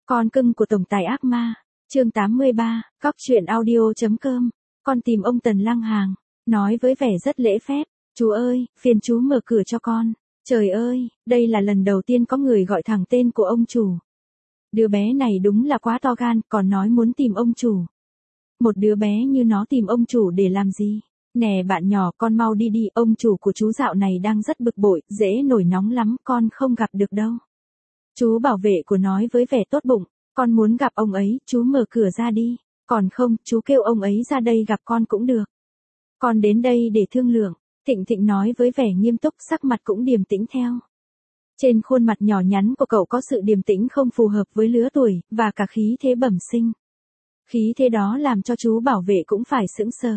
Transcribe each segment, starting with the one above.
Con cưng của tổng tài ác ma, chương 83, cóc truyện audio.com, con tìm ông Tần Lăng Hàng, nói với vẻ rất lễ phép, chú ơi, phiền chú mở cửa cho con, trời ơi, đây là lần đầu tiên có người gọi thẳng tên của ông chủ. Đứa bé này đúng là quá to gan, còn nói muốn tìm ông chủ. Một đứa bé như nó tìm ông chủ để làm gì? Nè bạn nhỏ, con mau đi đi, ông chủ của chú dạo này đang rất bực bội, dễ nổi nóng lắm, con không gặp được đâu. Chú bảo vệ của nói với vẻ tốt bụng, con muốn gặp ông ấy, chú mở cửa ra đi, còn không, chú kêu ông ấy ra đây gặp con cũng được. Con đến đây để thương lượng, Thịnh Thịnh nói với vẻ nghiêm túc, sắc mặt cũng điềm tĩnh theo. Trên khuôn mặt nhỏ nhắn của cậu có sự điềm tĩnh không phù hợp với lứa tuổi, và cả khí thế bẩm sinh. Khí thế đó làm cho chú bảo vệ cũng phải sững sờ.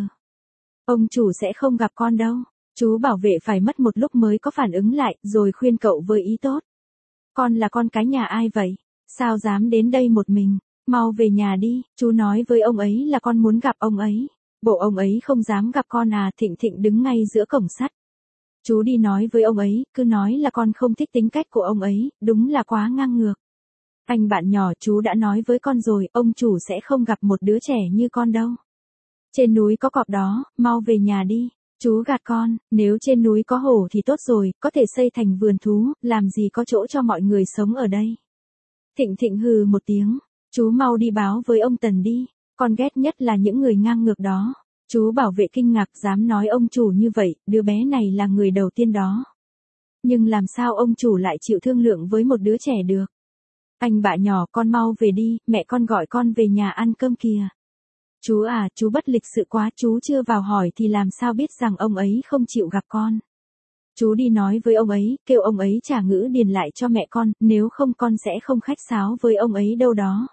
Ông chủ sẽ không gặp con đâu. Chú bảo vệ phải mất một lúc mới có phản ứng lại, rồi khuyên cậu với ý tốt. Con là con cái nhà ai vậy? Sao dám đến đây một mình? Mau về nhà đi, chú nói với ông ấy là con muốn gặp ông ấy. Bộ ông ấy không dám gặp con à? Thịnh Thịnh đứng ngay giữa cổng sắt. Chú đi nói với ông ấy, cứ nói là con không thích tính cách của ông ấy, đúng là quá ngang ngược. Anh bạn nhỏ, chú đã nói với con rồi, ông chủ sẽ không gặp một đứa trẻ như con đâu. Trên núi có cọp đó, mau về nhà đi. Chú gạt con, nếu trên núi có hổ thì tốt rồi, có thể xây thành vườn thú, làm gì có chỗ cho mọi người sống ở đây. Thịnh Thịnh hừ một tiếng, chú mau đi báo với ông Tần đi, con ghét nhất là những người ngang ngược đó. Chú bảo vệ kinh ngạc, dám nói ông chủ như vậy, đứa bé này là người đầu tiên đó. Nhưng làm sao ông chủ lại chịu thương lượng với một đứa trẻ được? Anh bạn nhỏ, con mau về đi, mẹ con gọi con về nhà ăn cơm kìa. Chú à, chú bất lịch sự quá, chú chưa vào hỏi thì làm sao biết rằng ông ấy không chịu gặp con. Chú đi nói với ông ấy, kêu ông ấy trả ngữ điền lại cho mẹ con, nếu không con sẽ không khách sáo với ông ấy đâu đó.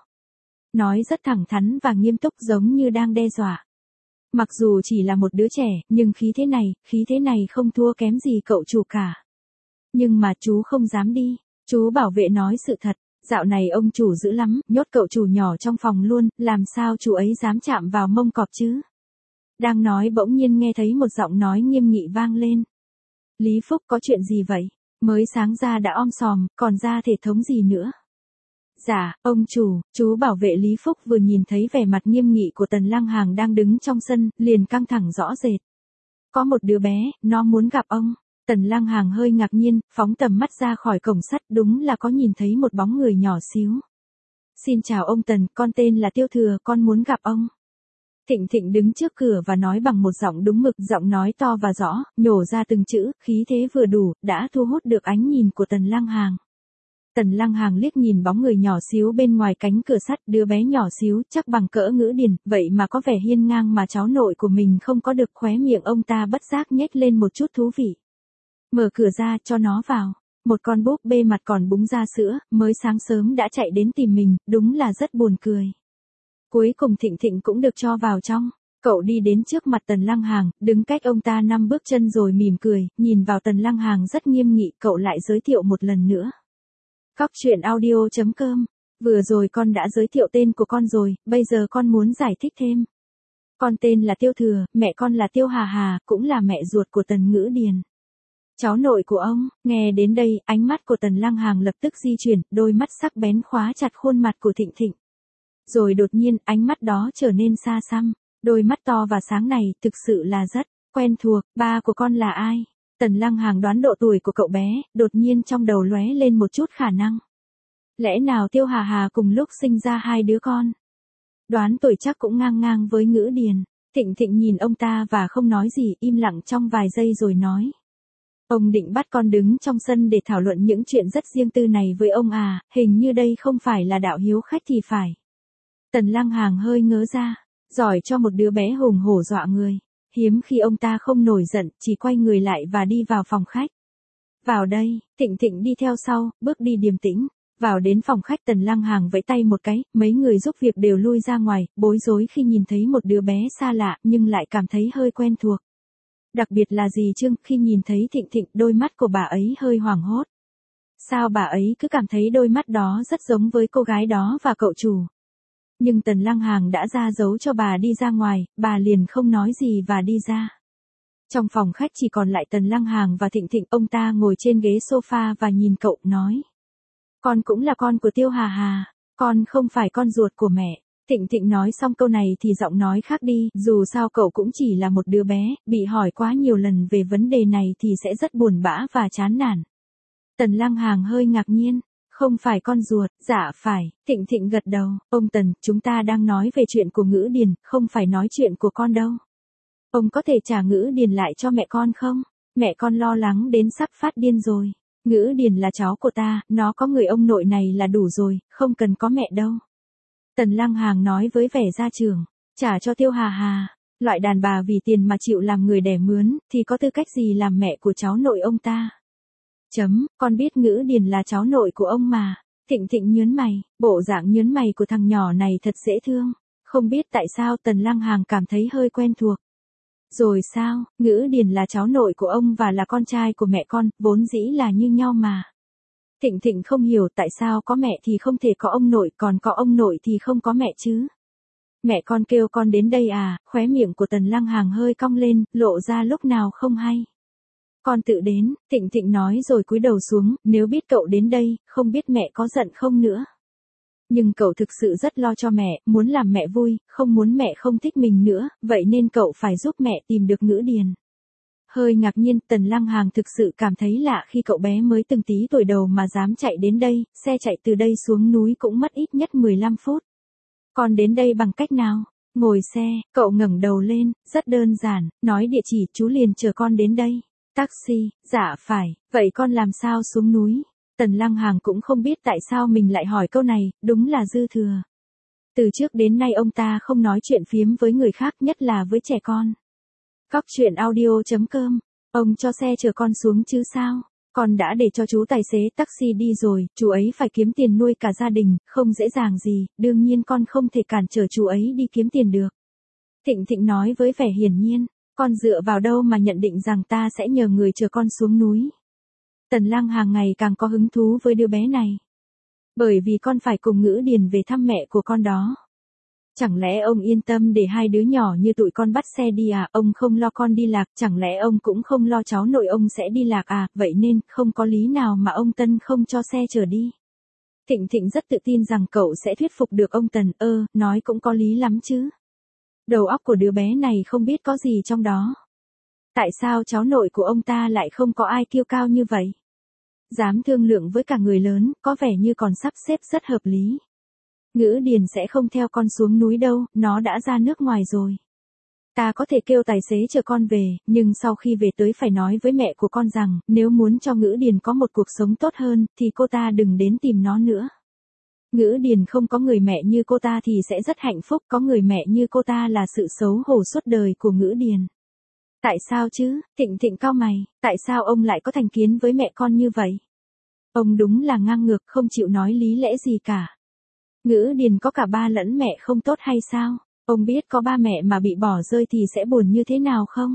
Nói rất thẳng thắn và nghiêm túc giống như đang đe dọa. Mặc dù chỉ là một đứa trẻ, nhưng khí thế này không thua kém gì cậu chủ cả. Nhưng mà chú không dám đi, chú bảo vệ nói sự thật. Dạo này ông chủ dữ lắm, nhốt cậu chủ nhỏ trong phòng luôn, làm sao chú ấy dám chạm vào mông cọp chứ? Đang nói bỗng nhiên nghe thấy một giọng nói nghiêm nghị vang lên. Lý Phúc, có chuyện gì vậy? Mới sáng ra đã om sòm, còn ra thể thống gì nữa? Dạ, ông chủ, chú bảo vệ Lý Phúc vừa nhìn thấy vẻ mặt nghiêm nghị của Tần Lăng Hàng đang đứng trong sân, liền căng thẳng rõ rệt. Có một đứa bé, nó muốn gặp ông. Tần Lăng Hàng hơi ngạc nhiên, phóng tầm mắt ra khỏi cổng sắt, đúng là có nhìn thấy một bóng người nhỏ xíu. Xin chào ông Tần, con tên là Tiêu Thừa, con muốn gặp ông. Thịnh Thịnh đứng trước cửa và nói bằng một giọng đúng mực, giọng nói to và rõ, nhổ ra từng chữ, khí thế vừa đủ, đã thu hút được ánh nhìn của Tần Lăng Hàng. Tần Lăng Hàng liếc nhìn bóng người nhỏ xíu bên ngoài cánh cửa sắt, đứa bé nhỏ xíu, chắc bằng cỡ ngữ điền, vậy mà có vẻ hiên ngang mà cháu nội của mình không có được, khóe miệng ông ta bất giác nhếch lên một chút thú vị. Mở cửa ra cho nó vào. Một con búp bê mặt còn búng ra sữa, mới sáng sớm đã chạy đến tìm mình, đúng là rất buồn cười. Cuối cùng Thịnh Thịnh cũng được cho vào trong. Cậu đi đến trước mặt Tần Lăng Hàng, đứng cách ông ta 5 bước chân rồi mỉm cười, nhìn vào Tần Lăng Hàng rất nghiêm nghị, cậu lại giới thiệu một lần nữa. Cóc truyện audio.com, vừa rồi con đã giới thiệu tên của con rồi, bây giờ con muốn giải thích thêm. Con tên là Tiêu Thừa, mẹ con là Tiêu Hà Hà, cũng là mẹ ruột của Tần Ngữ Điền. Cháu nội của ông. Nghe đến đây, ánh mắt của Tần Lăng Hàng lập tức di chuyển, đôi mắt sắc bén khóa chặt khuôn mặt của Thịnh Thịnh. Rồi đột nhiên, ánh mắt đó trở nên xa xăm, đôi mắt to và sáng này, thực sự là rất quen thuộc. Ba của con là ai? Tần Lăng Hàng đoán độ tuổi của cậu bé, đột nhiên trong đầu lóe lên một chút khả năng. Lẽ nào Tiêu Hà Hà cùng lúc sinh ra hai đứa con? Đoán tuổi chắc cũng ngang ngang với Ngữ Điền. Thịnh Thịnh nhìn ông ta và không nói gì, im lặng trong vài giây rồi nói. Ông định bắt con đứng trong sân để thảo luận những chuyện rất riêng tư này với ông à, hình như đây không phải là đạo hiếu khách thì phải. Tần Lăng Hàng hơi ngớ ra, giỏi cho một đứa bé hùng hổ dọa người. Hiếm khi ông ta không nổi giận, chỉ quay người lại và đi vào phòng khách. Vào đây, Thịnh Thịnh đi theo sau, bước đi điềm tĩnh. Vào đến phòng khách, Tần Lăng Hàng vẫy tay một cái, mấy người giúp việc đều lui ra ngoài, bối rối khi nhìn thấy một đứa bé xa lạ nhưng lại cảm thấy hơi quen thuộc. Đặc biệt là dì Trương, khi nhìn thấy Thịnh Thịnh, đôi mắt của bà ấy hơi hoảng hốt. Sao bà ấy cứ cảm thấy đôi mắt đó rất giống với cô gái đó và cậu chủ. Nhưng Tần Lăng Hàng đã ra dấu cho bà đi ra ngoài, bà liền không nói gì và đi ra. Trong phòng khách chỉ còn lại Tần Lăng Hàng và Thịnh Thịnh, ông ta ngồi trên ghế sofa và nhìn cậu, nói. Con cũng là con của Tiêu Hà Hà. Con không phải con ruột của mẹ. Thịnh Thịnh nói xong câu này thì giọng nói khác đi, dù sao cậu cũng chỉ là một đứa bé, bị hỏi quá nhiều lần về vấn đề này thì sẽ rất buồn bã và chán nản. Tần Lăng Hàng hơi ngạc nhiên. Không phải con ruột, dạ phải, Thịnh Thịnh gật đầu, ông Tần, chúng ta đang nói về chuyện của Ngữ Điền, không phải nói chuyện của con đâu. Ông có thể trả Ngữ Điền lại cho mẹ con không? Mẹ con lo lắng đến sắp phát điên rồi. Ngữ Điền là cháu của ta, nó có người ông nội này là đủ rồi, không cần có mẹ đâu. Tần Lăng Hàng nói với vẻ gia trưởng, trả cho Tiêu Hà Hà. Loại đàn bà vì tiền mà chịu làm người đẻ mướn, thì có tư cách gì làm mẹ của cháu nội ông ta? Con biết Ngữ Điền là cháu nội của ông mà. Thịnh Thịnh nhớn mày, bộ dạng nhớn mày của thằng nhỏ này thật dễ thương. Không biết tại sao Tần Lăng Hàng cảm thấy hơi quen thuộc. Rồi sao, Ngữ Điền là cháu nội của ông và là con trai của mẹ con, vốn dĩ là như nhau mà. Thịnh Thịnh không hiểu tại sao có mẹ thì không thể có ông nội, còn có ông nội thì không có mẹ chứ. Mẹ con kêu con đến đây à, khóe miệng của Tần Lăng Hàng hơi cong lên, lộ ra lúc nào không hay. Con tự đến, Thịnh Thịnh nói rồi cúi đầu xuống, nếu biết cậu đến đây, không biết mẹ có giận không nữa. Nhưng cậu thực sự rất lo cho mẹ, muốn làm mẹ vui, không muốn mẹ không thích mình nữa, vậy nên cậu phải giúp mẹ tìm được Ngữ Điền. Hơi ngạc nhiên, Tần Lăng Hàng thực sự cảm thấy lạ khi cậu bé mới từng tí tuổi đầu mà dám chạy đến đây, xe chạy từ đây xuống núi cũng mất ít nhất 15 phút. Con đến đây bằng cách nào? Ngồi xe, cậu ngẩng đầu lên, rất đơn giản, nói địa chỉ, chú liền chờ con đến đây. Taxi, dạ phải, vậy con làm sao xuống núi? Tần Lăng Hàng cũng không biết tại sao mình lại hỏi câu này, đúng là dư thừa. Từ trước đến nay ông ta không nói chuyện phiếm với người khác, nhất là với trẻ con. Cóc truyện audio.com, ông cho xe chở con xuống chứ sao? Con đã để cho chú tài xế taxi đi rồi, chú ấy phải kiếm tiền nuôi cả gia đình, không dễ dàng gì, đương nhiên con không thể cản trở chú ấy đi kiếm tiền được. Thịnh Thịnh nói với vẻ hiển nhiên, con dựa vào đâu mà nhận định rằng ta sẽ nhờ người chở con xuống núi. Tần Lăng Hàng ngày càng có hứng thú với đứa bé này. Bởi vì con phải cùng Ngữ Điền về thăm mẹ của con đó. Chẳng lẽ ông yên tâm để hai đứa nhỏ như tụi con bắt xe đi à, ông không lo con đi lạc, chẳng lẽ ông cũng không lo cháu nội ông sẽ đi lạc à, vậy nên không có lý nào mà ông Tân không cho xe chở đi. Thịnh Thịnh rất tự tin rằng cậu sẽ thuyết phục được ông Tần, nói cũng có lý lắm chứ. Đầu óc của đứa bé này không biết có gì trong đó. Tại sao cháu nội của ông ta lại không có ai kiêu cao như vậy? Dám thương lượng với cả người lớn, có vẻ như còn sắp xếp rất hợp lý. Ngữ Điền sẽ không theo con xuống núi đâu, nó đã ra nước ngoài rồi. Ta có thể kêu tài xế chở con về, nhưng sau khi về tới phải nói với mẹ của con rằng, nếu muốn cho Ngữ Điền có một cuộc sống tốt hơn, thì cô ta đừng đến tìm nó nữa. Ngữ Điền không có người mẹ như cô ta thì sẽ rất hạnh phúc, có người mẹ như cô ta là sự xấu hổ suốt đời của Ngữ Điền. Tại sao chứ? Thịnh Thịnh cau mày, tại sao ông lại có thành kiến với mẹ con như vậy? Ông đúng là ngang ngược, không chịu nói lý lẽ gì cả. Ngữ Điền có cả ba lẫn mẹ không tốt hay sao? Ông biết có ba mẹ mà bị bỏ rơi thì sẽ buồn như thế nào không?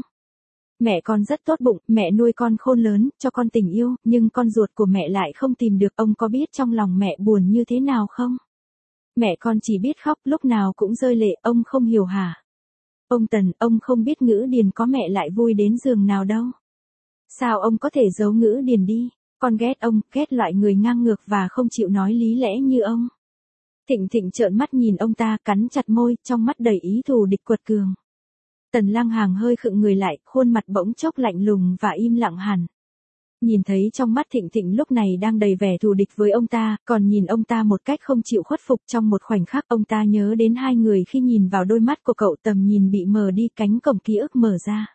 Mẹ con rất tốt bụng, mẹ nuôi con khôn lớn, cho con tình yêu, nhưng con ruột của mẹ lại không tìm được, ông có biết trong lòng mẹ buồn như thế nào không? Mẹ con chỉ biết khóc, lúc nào cũng rơi lệ, ông không hiểu hả? Ông Tần, ông không biết Ngữ Điền có mẹ lại vui đến giường nào đâu. Sao ông có thể giấu Ngữ Điền đi? Con ghét ông, ghét loại người ngang ngược và không chịu nói lý lẽ như ông. Thịnh Thịnh trợn mắt nhìn ông ta, cắn chặt môi, trong mắt đầy ý thù địch quật cường. Tần Lăng Hàng hơi khựng người lại, khuôn mặt bỗng chốc lạnh lùng và im lặng hẳn. Nhìn thấy trong mắt Thịnh Thịnh lúc này đang đầy vẻ thù địch với ông ta, còn nhìn ông ta một cách không chịu khuất phục, trong một khoảnh khắc ông ta nhớ đến hai người khi nhìn vào đôi mắt của cậu, tầm nhìn bị mờ đi, cánh cổng ký ức mở ra.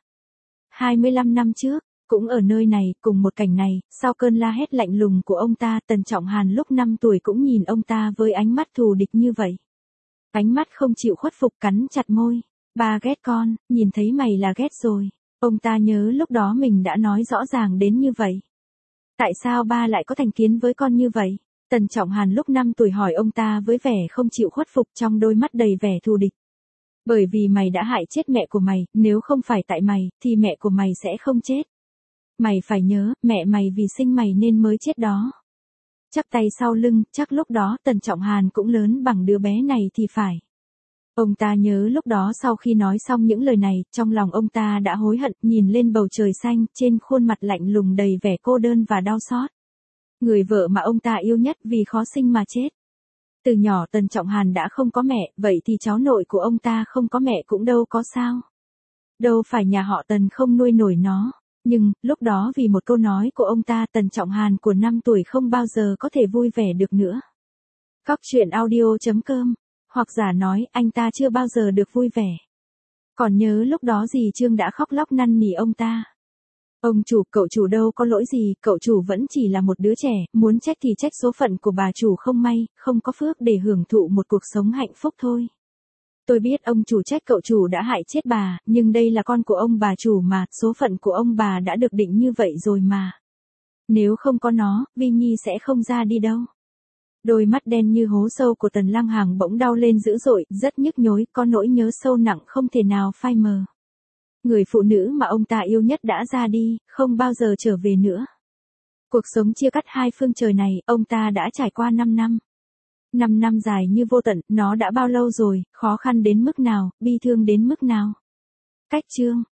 25 năm trước, cũng ở nơi này, cùng một cảnh này, sau cơn la hét lạnh lùng của ông ta, Tần Trọng Hàn lúc 5 tuổi cũng nhìn ông ta với ánh mắt thù địch như vậy. Ánh mắt không chịu khuất phục, cắn chặt môi. Ba ghét con, nhìn thấy mày là ghét rồi. Ông ta nhớ lúc đó mình đã nói rõ ràng đến như vậy. Tại sao ba lại có thành kiến với con như vậy? Tần Trọng Hàn lúc 5 tuổi hỏi ông ta với vẻ không chịu khuất phục, trong đôi mắt đầy vẻ thù địch. Bởi vì mày đã hại chết mẹ của mày, nếu không phải tại mày, thì mẹ của mày sẽ không chết. Mày phải nhớ, mẹ mày vì sinh mày nên mới chết đó. Chắp tay sau lưng, chắc lúc đó Tần Trọng Hàn cũng lớn bằng đứa bé này thì phải. Ông ta nhớ lúc đó sau khi nói xong những lời này, trong lòng ông ta đã hối hận, nhìn lên bầu trời xanh, trên khuôn mặt lạnh lùng đầy vẻ cô đơn và đau xót. Người vợ mà ông ta yêu nhất vì khó sinh mà chết. Từ nhỏ Tần Trọng Hàn đã không có mẹ, vậy thì cháu nội của ông ta không có mẹ cũng đâu có sao. Đâu phải nhà họ Tần không nuôi nổi nó. Nhưng, lúc đó vì một câu nói của ông ta, Tần Trọng Hàn của 5 tuổi không bao giờ có thể vui vẻ được nữa. Cóc truyện audio.com. Hoặc giả nói, anh ta chưa bao giờ được vui vẻ. Còn nhớ lúc đó dì Trương đã khóc lóc năn nỉ ông ta. Ông chủ, cậu chủ đâu có lỗi gì, cậu chủ vẫn chỉ là một đứa trẻ, muốn trách thì trách số phận của bà chủ không may, không có phước để hưởng thụ một cuộc sống hạnh phúc thôi. Tôi biết ông chủ trách cậu chủ đã hại chết bà, nhưng đây là con của ông bà chủ mà, số phận của ông bà đã được định như vậy rồi mà. Nếu không có nó, Vi Nhi sẽ không ra đi đâu. Đôi mắt đen như hố sâu của Tần Lăng Hàng bỗng đau lên dữ dội, rất nhức nhối, có nỗi nhớ sâu nặng không thể nào phai mờ. Người phụ nữ mà ông ta yêu nhất đã ra đi, không bao giờ trở về nữa. Cuộc sống chia cắt hai phương trời này, ông ta đã trải qua 5 năm. 5 năm dài như vô tận, nó đã bao lâu rồi, khó khăn đến mức nào, bi thương đến mức nào. Cách chương